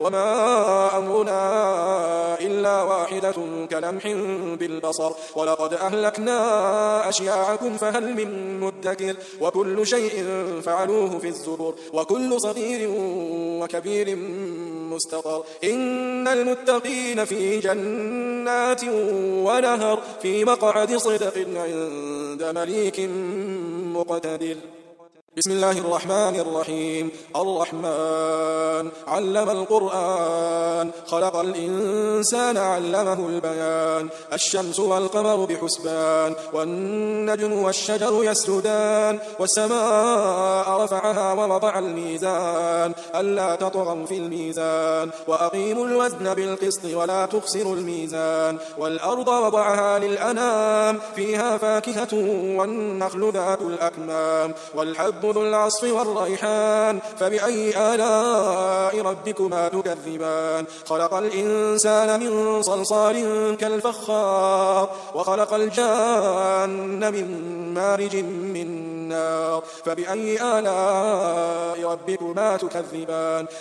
وما أمرنا إلا واحدة كلمح بالبصر ولقد أهلكنا أشياعكم فهل من مدكر وكل شيء فعلوه في الزبر وكل صغير وكبير مستقر إن المتقين في جنات ونهر في مقعد صدق عند مليك مقتدر. بسم الله الرحمن الرحيم. الرحمن علم القرآن خلق الإنسان علمه البيان الشمس والقمر بحسبان والنجم والشجر يسجدان والسماء رفعها ووضع الميزان ألا تطغوا في الميزان وأقيموا الوزن بالقسط ولا تخسروا الميزان والأرض وضعها للأنام فيها فاكهة والنخل ذات الأكمام والحب ذو العصف والريحان فبأي آلاء ربكما تكذبان خلق الإنسان من صلصال كالفخار وخلق الجان من مارج من نار فبأي آلاء ربكما تكذبان